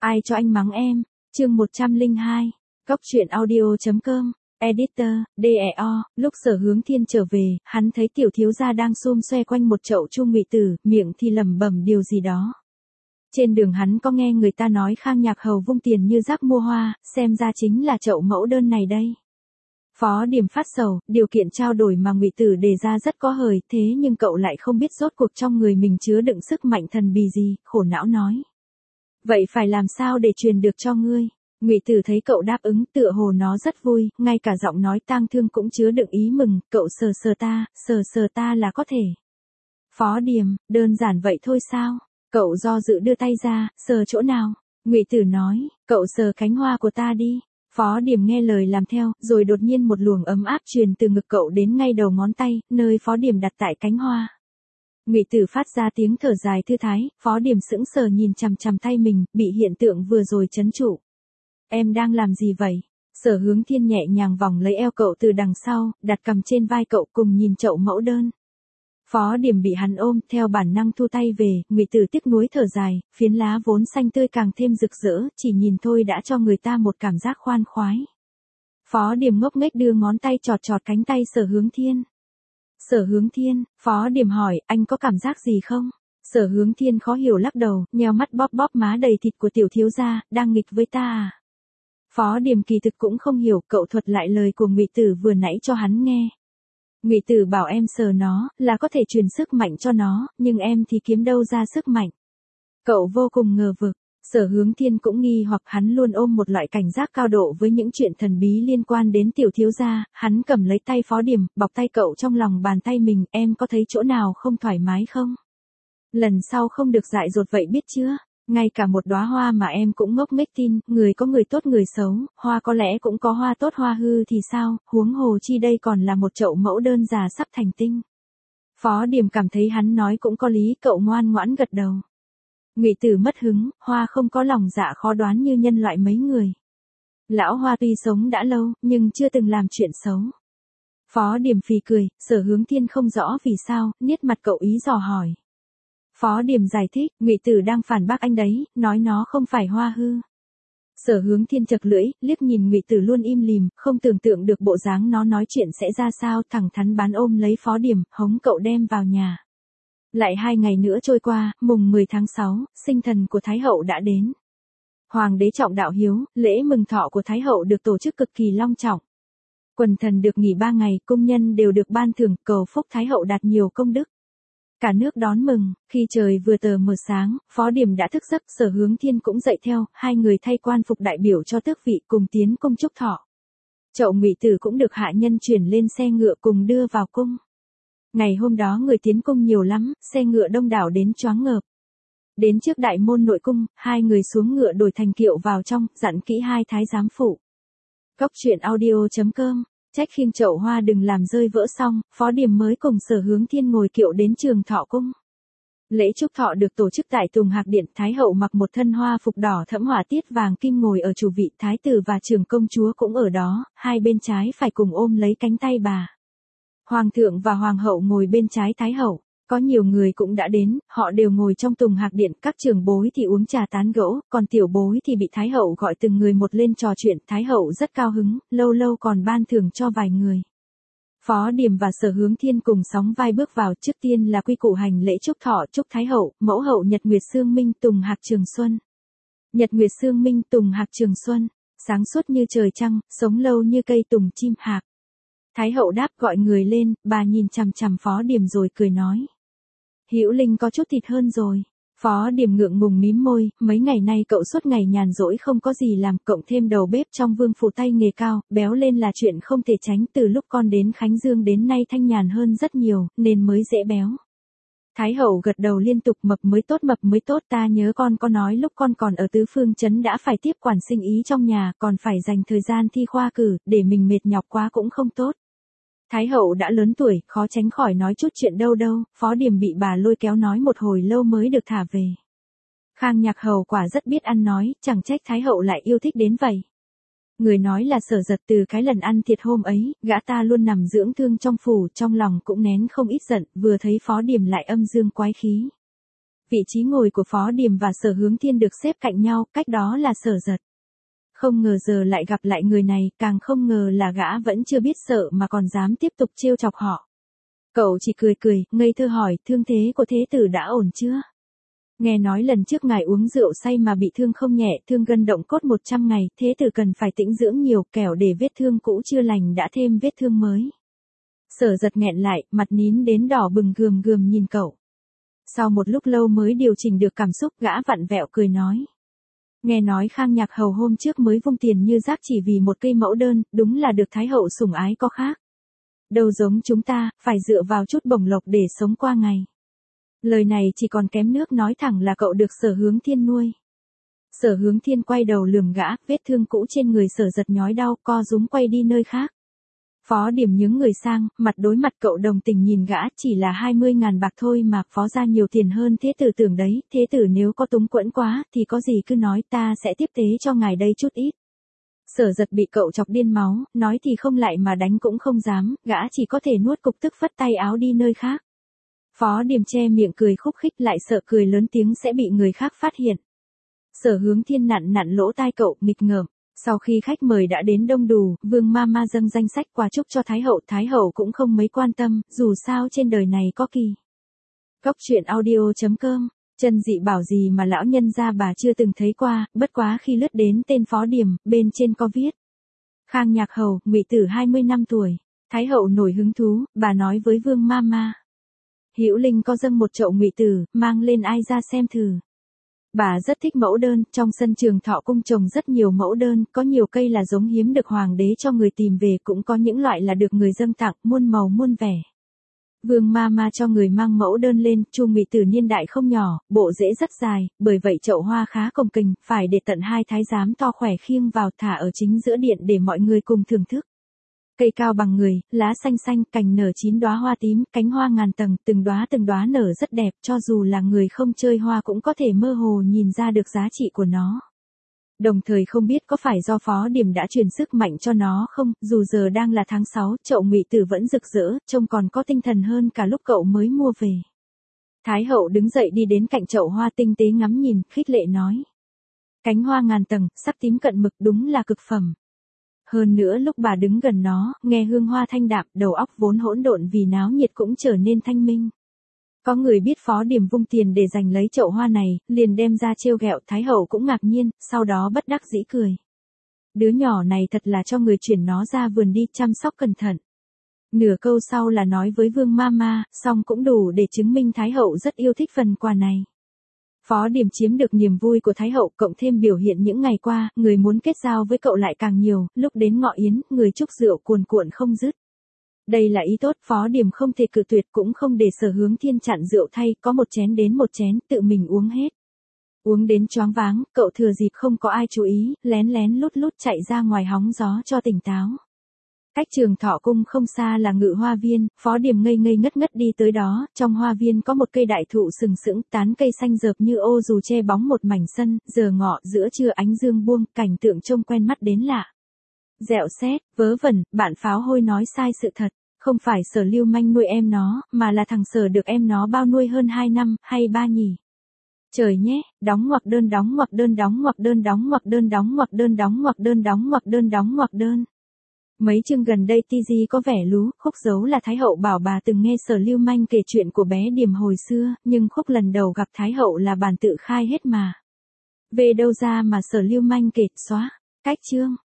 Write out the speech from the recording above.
Ai cho anh mắng em? Chương 102. Góc truyện audio.com. Editor, DEO. Lúc Sở Hướng Thiên trở về, hắn thấy tiểu thiếu gia đang xum xoe quanh một chậu chu ngụy tử, miệng thì lẩm bẩm điều gì đó. Trên đường hắn có nghe người ta nói Khang Nhạc Hầu vung tiền như rác mua hoa, xem ra chính là chậu mẫu đơn này đây. Phó Điềm phát sầu, điều kiện trao đổi mà ngụy tử đề ra rất có hời, thế nhưng cậu lại không biết rốt cuộc trong người mình chứa đựng sức mạnh thần bì gì, khổ não nói. Vậy phải làm sao để truyền được cho ngươi? Ngụy tử thấy cậu đáp ứng, tựa hồ nó rất vui, ngay cả giọng nói tang thương cũng chứa đựng ý mừng, cậu sờ sờ ta là có thể. Phó Điềm, đơn giản vậy thôi sao? Cậu do dự đưa tay ra, sờ chỗ nào? Ngụy tử nói, cậu sờ cánh hoa của ta đi. Phó Điềm nghe lời làm theo, rồi đột nhiên một luồng ấm áp truyền từ ngực cậu đến ngay đầu ngón tay, nơi Phó Điềm đặt tại cánh hoa. Ngụy tử phát ra tiếng thở dài thư thái, Phó Điềm sững sờ nhìn chằm chằm tay mình, bị hiện tượng vừa rồi trấn trụ. Em đang làm gì vậy? Sở Hướng Thiên nhẹ nhàng vòng lấy eo cậu từ đằng sau, đặt cằm trên vai cậu cùng nhìn chậu mẫu đơn. Phó Điềm bị hắn ôm, theo bản năng thu tay về, Ngụy tử tiếc nuối thở dài, phiến lá vốn xanh tươi càng thêm rực rỡ, chỉ nhìn thôi đã cho người ta một cảm giác khoan khoái. Phó Điềm ngốc nghếch đưa ngón tay chọt chọt cánh tay Sở Hướng Thiên. Sở Hướng Thiên, Phó Điềm hỏi, anh có cảm giác gì không? Sở Hướng Thiên khó hiểu lắc đầu, nheo mắt bóp bóp má đầy thịt của tiểu thiếu gia, đang nghịch với ta à? Phó Điềm kỳ thực cũng không hiểu, cậu thuật lại lời của Ngụy tử vừa nãy cho hắn nghe. Ngụy tử bảo em sờ nó, là có thể truyền sức mạnh cho nó, nhưng em thì kiếm đâu ra sức mạnh. Cậu vô cùng ngờ vực, Sở Hướng Thiên cũng nghi hoặc hắn luôn ôm một loại cảnh giác cao độ với những chuyện thần bí liên quan đến tiểu thiếu gia, hắn cầm lấy tay Phó Điềm, bọc tay cậu trong lòng bàn tay mình, em có thấy chỗ nào không thoải mái không? Lần sau không được dại dột vậy biết chưa? Ngay cả một đóa hoa mà em cũng ngốc nghếch tin, người có người tốt người xấu, hoa có lẽ cũng có hoa tốt hoa hư thì sao, huống hồ chi đây còn là một chậu mẫu đơn già sắp thành tinh. Phó Điềm cảm thấy hắn nói cũng có lý, cậu ngoan ngoãn gật đầu. Ngụy tử mất hứng, hoa không có lòng dạ khó đoán như nhân loại mấy người. Lão hoa tuy sống đã lâu, nhưng chưa từng làm chuyện xấu. Phó Điềm phì cười, Sở Hướng Thiên không rõ vì sao, niết mặt cậu ý dò hỏi. Phó Điềm giải thích, Ngụy tử đang phản bác anh đấy, nói nó không phải hoa hư. Sở Hướng Thiên chật lưỡi, liếc nhìn Ngụy tử luôn im lìm, không tưởng tượng được bộ dáng nó nói chuyện sẽ ra sao, thẳng thắn bán ôm lấy Phó Điềm, hống cậu đem vào nhà. Lại 2 ngày nữa trôi qua, mùng 10 tháng 6, sinh thần của Thái Hậu đã đến. Hoàng đế trọng đạo hiếu, lễ mừng thọ của Thái Hậu được tổ chức cực kỳ long trọng. Quần thần được nghỉ 3 ngày, công nhân đều được ban thưởng, cầu phúc Thái Hậu đạt nhiều công đức. Cả nước đón mừng, khi trời vừa tờ mờ sáng, Phó Điềm đã thức giấc, Sở Hướng Thiên cũng dậy theo, hai người thay quan phục đại biểu cho tước vị cùng tiến cung chúc thọ. Chậu Ngụy tử cũng được hạ nhân chuyển lên xe ngựa cùng đưa vào cung. Ngày hôm đó người tiến cung nhiều lắm, xe ngựa đông đảo đến choáng ngợp. Đến trước đại môn nội cung, hai người xuống ngựa đổi thành kiệu vào trong, dặn kỹ hai thái giám phụ. Góc truyện audio.com. Trách khiêng chậu hoa đừng làm rơi vỡ xong, Phó Điềm mới cùng Sở Hướng Thiên ngồi kiệu đến Trường Thọ cung. Lễ chúc thọ được tổ chức tại Tùng Hạc Điện, Thái Hậu mặc một thân hoa phục đỏ thẫm họa tiết vàng kim ngồi ở chủ vị, Thái tử và trưởng công chúa cũng ở đó, hai bên trái phải cùng ôm lấy cánh tay bà. Hoàng thượng và Hoàng hậu ngồi bên trái Thái Hậu, có nhiều người cũng đã đến, họ đều ngồi trong Tùng Hạc Điện, các trưởng bối thì uống trà tán gẫu, còn tiểu bối thì bị Thái Hậu gọi từng người một lên trò chuyện, Thái Hậu rất cao hứng, lâu lâu còn ban thưởng cho vài người. Phó Điềm và Sở Hướng Thiên cùng sóng vai bước vào, trước tiên là quy củ hành lễ chúc thọ, chúc Thái Hậu, mẫu hậu Nhật Nguyệt Sương Minh Tùng Hạc Trường Xuân. Nhật Nguyệt Sương Minh Tùng Hạc Trường Xuân, sáng suốt như trời trăng, sống lâu như cây tùng chim hạc. Thái Hậu đáp gọi người lên, bà nhìn chằm chằm Phó Điềm rồi cười nói. Hữu Linh có chút thịt hơn rồi. Phó Điềm ngượng ngùng mím môi, mấy ngày nay cậu suốt ngày nhàn rỗi không có gì làm, cộng thêm đầu bếp trong vương phủ tay nghề cao, béo lên là chuyện không thể tránh, từ lúc con đến Khánh Dương đến nay thanh nhàn hơn rất nhiều, nên mới dễ béo. Thái Hậu gật đầu liên tục, mập mới tốt, ta nhớ con có nói lúc con còn ở Tứ Phương Trấn đã phải tiếp quản sinh ý trong nhà, còn phải dành thời gian thi khoa cử, để mình mệt nhọc quá cũng không tốt. Thái Hậu đã lớn tuổi, khó tránh khỏi nói chút chuyện đâu, Phó Điềm bị bà lôi kéo nói một hồi lâu mới được thả về. Khang Nhạc Hầu quả rất biết ăn nói, chẳng trách Thái Hậu lại yêu thích đến vậy. Người nói là Sở Giật từ cái lần ăn thiệt hôm ấy, gã ta luôn nằm dưỡng thương trong phủ, trong lòng cũng nén không ít giận, vừa thấy Phó Điềm lại âm dương quái khí. Vị trí ngồi của Phó Điềm và Sở Hướng Thiên được xếp cạnh nhau, cách đó là Sở Giật. Không ngờ giờ lại gặp lại người này, càng không ngờ là gã vẫn chưa biết sợ mà còn dám tiếp tục trêu chọc họ. Cậu chỉ cười cười, ngây thơ hỏi, thương thế của thế tử đã ổn chưa? Nghe nói lần trước ngài uống rượu say mà bị thương không nhẹ, thương gân động cốt 100 ngày, thế tử cần phải tĩnh dưỡng nhiều, kẻo để vết thương cũ chưa lành đã thêm vết thương mới. Sở Giật nghẹn lại, mặt nín đến đỏ bừng gườm gườm nhìn cậu. Sau một lúc lâu mới điều chỉnh được cảm xúc, gã vặn vẹo cười nói. Nghe nói Khang Nhạc Hầu hôm trước mới vung tiền như rác chỉ vì một cây mẫu đơn, đúng là được Thái hậu sủng ái có khác. Đâu giống chúng ta, phải dựa vào chút bổng lộc để sống qua ngày. Lời này chỉ còn kém nước nói thẳng là cậu được Sở Hướng Thiên nuôi. Sở Hướng Thiên quay đầu lườm gã, vết thương cũ trên người Sở Giật nhói đau, co rúm quay đi nơi khác. Phó Điềm nhướng người sang, mặt đối mặt cậu đồng tình nhìn gã, chỉ là 20.000 bạc thôi mà, phó ra nhiều tiền hơn thế tử tưởng đấy, thế tử nếu có túng quẫn quá, thì có gì cứ nói, ta sẽ tiếp tế cho ngài đây chút ít. Sở Giật bị cậu chọc điên máu, nói thì không lại mà đánh cũng không dám, gã chỉ có thể nuốt cục tức phất tay áo đi nơi khác. Phó Điềm che miệng cười khúc khích, lại sợ cười lớn tiếng sẽ bị người khác phát hiện. Sở Hướng Thiên nặn nặn lỗ tai cậu, nghịch ngợm. Sau khi khách mời đã đến đông đủ, Vương Mama dâng danh sách quà chúc cho Thái hậu cũng không mấy quan tâm, dù sao trên đời này có kỳ. Góc truyện audio.com, Trần Dị bảo gì mà lão nhân gia bà chưa từng thấy qua, bất quá khi lướt đến tên Phó Điềm, bên trên có viết. Khang Nhạc Hầu, ngụy tử 20 năm tuổi. Thái hậu nổi hứng thú, bà nói với Vương Mama. Hữu Linh có dâng một chậu ngụy tử, mang lên ai ra xem thử. Bà rất thích mẫu đơn, trong sân Trường Thọ cung trồng rất nhiều mẫu đơn, có nhiều cây là giống hiếm được hoàng đế cho người tìm về, cũng có những loại là được người dâng tặng, muôn màu muôn vẻ. Vương Mama cho người mang mẫu đơn lên, chu ngụy tử niên đại không nhỏ, bộ rễ rất dài, bởi vậy chậu hoa khá cồng kềnh, phải để tận 2 thái giám to khỏe khiêng vào thả ở chính giữa điện để mọi người cùng thưởng thức. Cây cao bằng người, lá xanh xanh, cành nở 9 đóa hoa tím, cánh hoa ngàn tầng, từng đóa nở rất đẹp, cho dù là người không chơi hoa cũng có thể mơ hồ nhìn ra được giá trị của nó. Đồng thời không biết có phải do Phó Điềm đã truyền sức mạnh cho nó không, dù giờ đang là tháng 6, chậu ngụy tử vẫn rực rỡ, trông còn có tinh thần hơn cả lúc cậu mới mua về. Thái hậu đứng dậy đi đến cạnh chậu hoa tinh tế ngắm nhìn, khích lệ nói. Cánh hoa ngàn tầng, sắc tím cận mực, đúng là cực phẩm. Hơn nữa lúc bà đứng gần nó, nghe hương hoa thanh đạm, đầu óc vốn hỗn độn vì náo nhiệt cũng trở nên thanh minh. Có người biết Phó Điềm vung tiền để giành lấy chậu hoa này, liền đem ra trêu ghẹo, Thái hậu cũng ngạc nhiên, sau đó bất đắc dĩ cười. Đứa nhỏ này thật là cho người chuyển nó ra vườn đi, chăm sóc cẩn thận. Nửa câu sau là nói với Vương Mama, song cũng đủ để chứng minh Thái hậu rất yêu thích phần quà này. Phó Điềm chiếm được niềm vui của Thái hậu, cộng thêm biểu hiện những ngày qua, người muốn kết giao với cậu lại càng nhiều, lúc đến ngọ yến, người chúc rượu cuồn cuộn không dứt. Đây là ý tốt, Phó Điềm không thể cự tuyệt, cũng không để Sở Hướng Thiên chặn rượu thay, có một chén đến một chén, tự mình uống hết. Uống đến choáng váng, cậu thừa dịp không có ai chú ý, lén lén lút lút chạy ra ngoài hóng gió cho tỉnh táo. Cách Trường Thọ cung không xa là Ngự Hoa viên, Phó Điềm ngây ngây ngất ngất đi tới đó, trong hoa viên có một cây đại thụ sừng sững, tán cây xanh rợp như ô dù che bóng một mảnh sân, giờ ngọ giữa trưa ánh dương buông, cảnh tượng trông quen mắt đến lạ. Dẹo xét, vớ vẩn, bạn Pháo Hôi nói sai sự thật, không phải Sở Lưu Manh nuôi em nó, mà là thằng Sở được em nó bao nuôi hơn 2 năm, hay 3 nhỉ. Trời nhé, đóng ngoặc đơn đóng ngoặc đơn đóng ngoặc đơn đóng ngoặc đơn đóng ngoặc đơn đóng ngoặc đơn đóng ngoặc đơn đóng ngoặc đơn. Mấy chương gần đây TG có vẻ lú, Khúc giấu là Thái hậu bảo bà từng nghe Sở Lưu Manh kể chuyện của bé Điềm hồi xưa, nhưng Khúc lần đầu gặp Thái hậu là bản tự khai hết mà. Về đâu ra mà Sở Lưu Manh kể, xóa, cách chương.